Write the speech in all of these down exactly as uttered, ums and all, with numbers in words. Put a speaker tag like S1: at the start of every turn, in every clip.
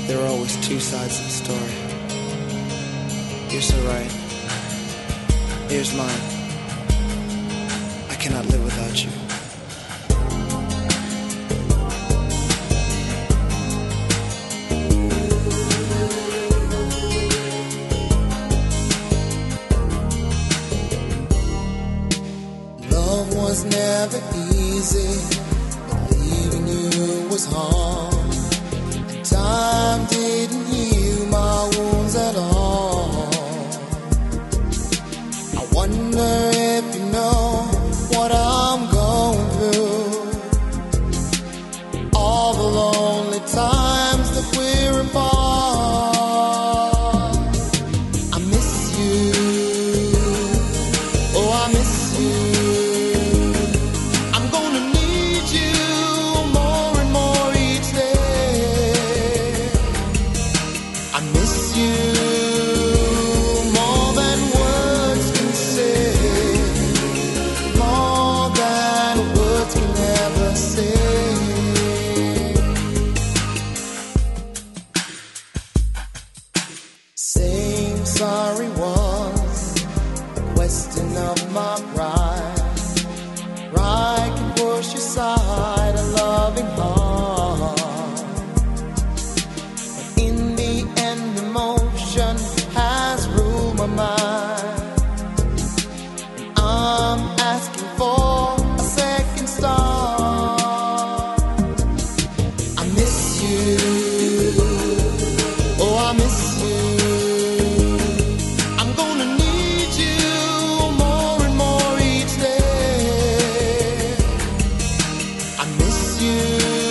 S1: There are always two sides of the story. You're so right. Here's mine. I cannot live without you.
S2: Love was never easy, but leaving you was hard. Time didn't heal my wounds at all. I wonder if you know what I'm going through. All the lonely times that we're apart. I miss you. Oh, I miss you. I'm gonna need you more and more each day. I miss you more than words can say, more than words can ever say. Saying sorry was a question of my pride. Pride can push aside a loving heart, but in the end emotion has ruled my mind. I'm asking for a second start. I miss you. Oh, I miss you. I'm gonna need you more and more each day. I miss you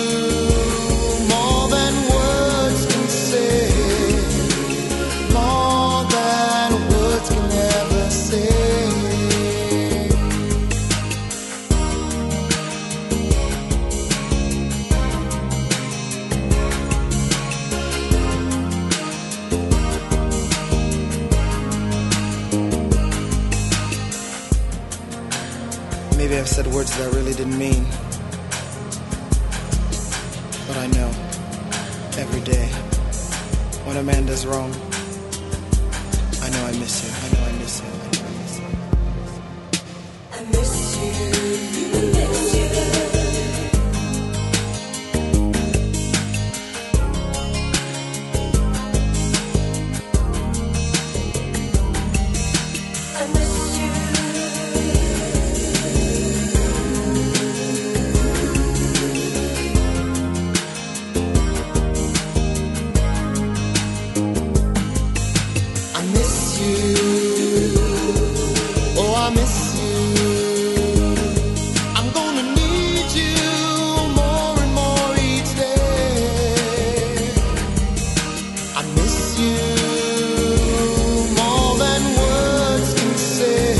S2: more than words can say, more than words can ever say.
S1: Maybe I've said words that I really didn't mean. But I know, every day, when a man does wrong, I know I miss you. I know I miss you. I know I miss you.
S3: I miss you. I miss you. I miss you.
S2: I miss you. Oh, I miss you. I'm gonna need you more and more each day. I miss you more than words can say,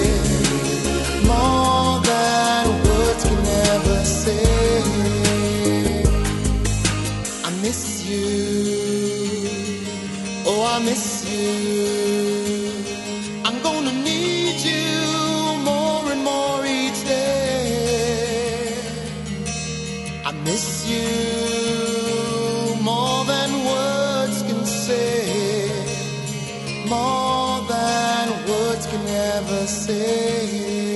S2: more than words can ever say. I miss you. Oh, I miss you. I'm gonna need you more and more each day. I miss you more than words can say, more than words can ever say.